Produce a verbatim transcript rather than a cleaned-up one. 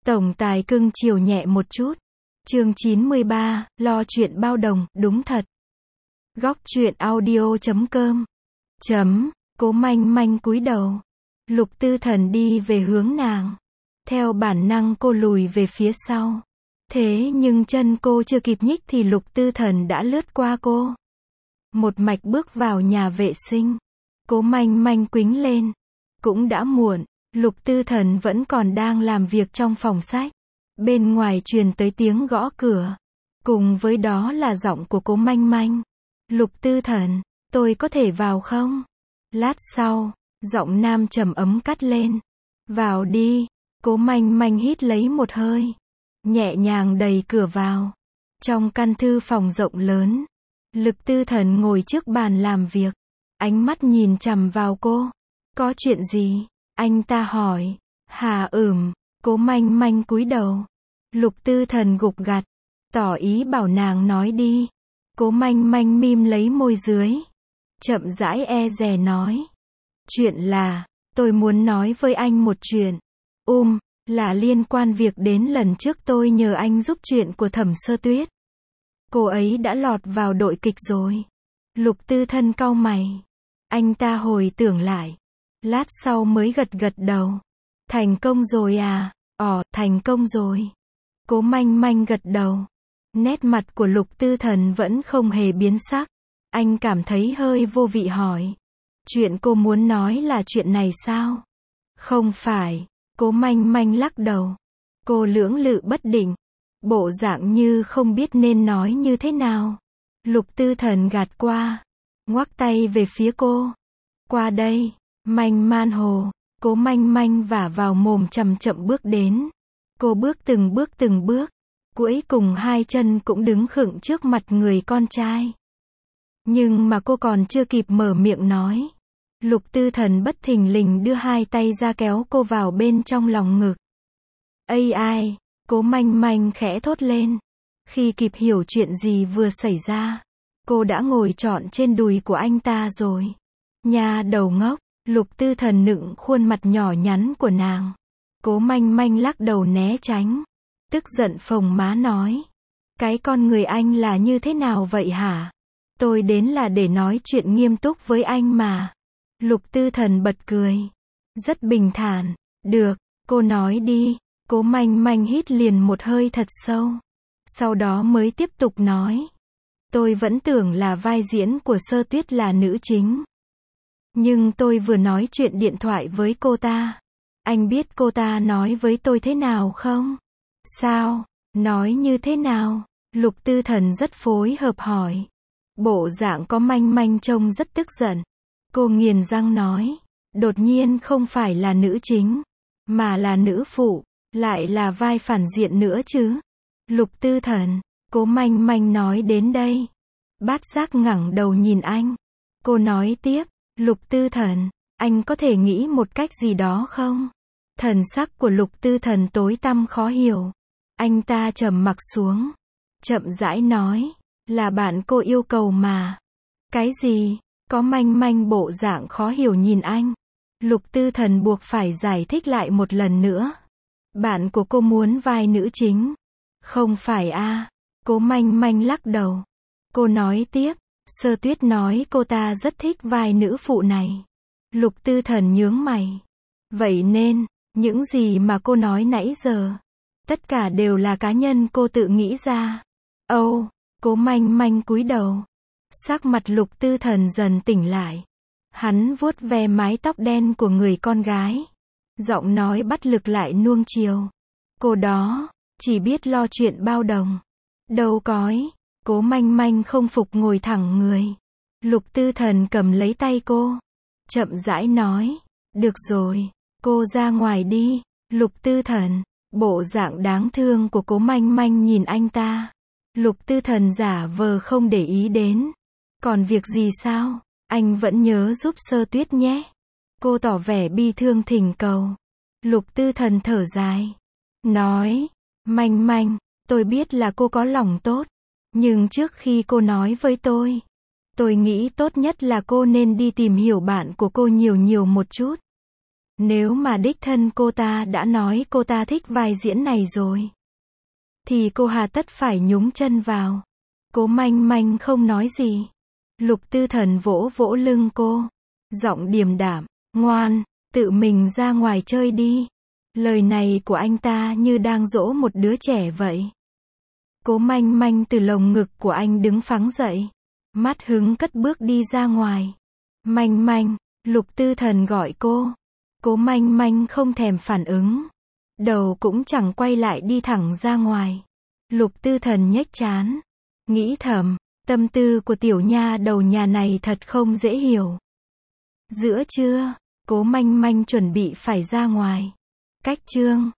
Tổng tài cưng chiều nhẹ một chút. Chương chín mươi ba, lo chuyện bao đồng, đúng thật. Góc truyện audio chấm com. Chấm, Cố Manh Manh cúi đầu. Lục Tư Thần đi về hướng nàng. Theo bản năng cô lùi về phía sau. Thế nhưng chân cô chưa kịp nhích thì Lục Tư Thần đã lướt qua cô. Một mạch bước vào nhà vệ sinh. Cố Manh Manh quĩnh lên. Cũng đã muộn. Lục Tư Thần vẫn còn đang làm việc trong phòng sách. Bên ngoài truyền tới tiếng gõ cửa. Cùng với đó là giọng của Cố Manh Manh. Lục Tư Thần, tôi có thể vào không? Lát sau, giọng nam trầm ấm cắt lên. Vào đi. Cố Manh Manh hít lấy một hơi. Nhẹ nhàng đẩy cửa vào. Trong căn thư phòng rộng lớn. Lục Tư Thần ngồi trước bàn làm việc. Ánh mắt nhìn chằm vào cô. Có chuyện gì? Anh ta hỏi. Hà ừm. Cố Manh Manh cúi đầu. Lục Tư Thần gục gặt. Tỏ ý bảo nàng nói đi. Cố Manh Manh mím lấy môi dưới. Chậm rãi e dè nói. Chuyện là, tôi muốn nói với anh một chuyện. Um, là liên quan việc đến lần trước tôi nhờ anh giúp chuyện của Thẩm Sơ Tuyết. Cô ấy đã lọt vào đội kịch rồi. Lục Tư Thần cau mày. Anh ta hồi tưởng lại. Lát sau mới gật gật đầu. Thành công rồi à? Ồ, thành công rồi. Cố Manh Manh gật đầu. Nét mặt của Lục Tư Thần vẫn không hề biến sắc. Anh cảm thấy hơi vô vị hỏi. Chuyện cô muốn nói là chuyện này sao? Không phải. Cố Manh Manh lắc đầu. Cô lưỡng lự bất định. Bộ dạng như không biết nên nói như thế nào. Lục Tư Thần gạt qua. Ngoắc tay về phía cô. Qua đây. Manh man hồ. Cố Manh Manh vả vào mồm chậm chậm bước đến. Cô bước từng bước từng bước. Cuối cùng hai chân cũng đứng khựng trước mặt người con trai. Nhưng mà cô còn chưa kịp mở miệng nói. Lục Tư Thần bất thình lình đưa hai tay ra kéo cô vào bên trong lòng ngực. Ây ai, Cố Manh Manh khẽ thốt lên. Khi kịp hiểu chuyện gì vừa xảy ra, cô đã ngồi trọn trên đùi của anh ta rồi. Nha đầu ngốc. Lục Tư Thần nựng khuôn mặt nhỏ nhắn của nàng. Cố Manh Manh lắc đầu né tránh. Tức giận phồng má nói. Cái con người anh là như thế nào vậy hả? Tôi đến là để nói chuyện nghiêm túc với anh mà. Lục Tư Thần bật cười. Rất bình thản. Được, cô nói đi. Cố Manh Manh hít liền một hơi thật sâu. Sau đó mới tiếp tục nói. Tôi vẫn tưởng là vai diễn của Sơ Tuyết là nữ chính. Nhưng tôi vừa nói chuyện điện thoại với cô ta. Anh biết cô ta nói với tôi thế nào không? Sao? Nói như thế nào? Lục Tư Thần rất phối hợp hỏi. Bộ dạng có Manh Manh trông rất tức giận. Cô nghiền răng nói. Đột nhiên không phải là nữ chính, mà là nữ phụ, lại là vai phản diện nữa chứ. Lục Tư Thần. Cố Manh Manh nói đến đây. Bát giác ngẩng đầu nhìn anh. Cô nói tiếp. Lục Tư Thần, anh có thể nghĩ một cách gì đó không? Thần sắc của Lục Tư Thần tối tăm khó hiểu. Anh ta trầm mặc xuống. Chậm rãi nói. Là bạn cô yêu cầu mà. Cái gì? Có Manh Manh bộ dạng khó hiểu nhìn anh. Lục Tư Thần buộc phải giải thích lại một lần nữa. Bạn của cô muốn vai nữ chính. Không phải a? À. Cố Manh Manh lắc đầu. Cô nói tiếp. Sơ Tuyết nói cô ta rất thích vai nữ phụ này. Lục Tư Thần nhướng mày. Vậy nên, những gì mà cô nói nãy giờ, tất cả đều là cá nhân cô tự nghĩ ra. Âu, oh, Cố Manh Manh cúi đầu. Sắc mặt Lục Tư Thần dần tỉnh lại. Hắn vuốt ve mái tóc đen của người con gái. Giọng nói bắt lực lại nuông chiều. Cô đó, chỉ biết lo chuyện bao đồng. Đâu cói. Cố Manh Manh không phục ngồi thẳng người. Lục Tư Thần cầm lấy tay cô. Chậm rãi nói. Được rồi, cô ra ngoài đi. Lục Tư Thần. Bộ dạng đáng thương của Cố Manh Manh nhìn anh ta. Lục Tư Thần giả vờ không để ý đến. Còn việc gì sao? Anh vẫn nhớ giúp Sơ Tuyết nhé. Cô tỏ vẻ bi thương thỉnh cầu. Lục Tư Thần thở dài. Nói. Manh Manh, tôi biết là cô có lòng tốt. Nhưng trước khi cô nói với tôi, tôi nghĩ tốt nhất là cô nên đi tìm hiểu bạn của cô nhiều nhiều một chút. Nếu mà đích thân cô ta đã nói cô ta thích vai diễn này rồi, thì cô hà tất phải nhúng chân vào. Cố Manh Manh không nói gì. Lục Tư Thần vỗ vỗ lưng cô, giọng điềm đạm, ngoan, tự mình ra ngoài chơi đi. Lời này của anh ta như đang dỗ một đứa trẻ vậy. Cố Manh Manh từ lồng ngực của anh đứng phắng dậy, mắt hứng cất bước đi ra ngoài. Manh Manh, Lục Tư Thần gọi cô. Cố Manh Manh không thèm phản ứng, đầu cũng chẳng quay lại đi thẳng ra ngoài. Lục Tư Thần nhếch trán, nghĩ thầm, tâm tư của tiểu nha đầu nhà này thật không dễ hiểu. Giữa trưa, Cố Manh Manh chuẩn bị phải ra ngoài. Cách chương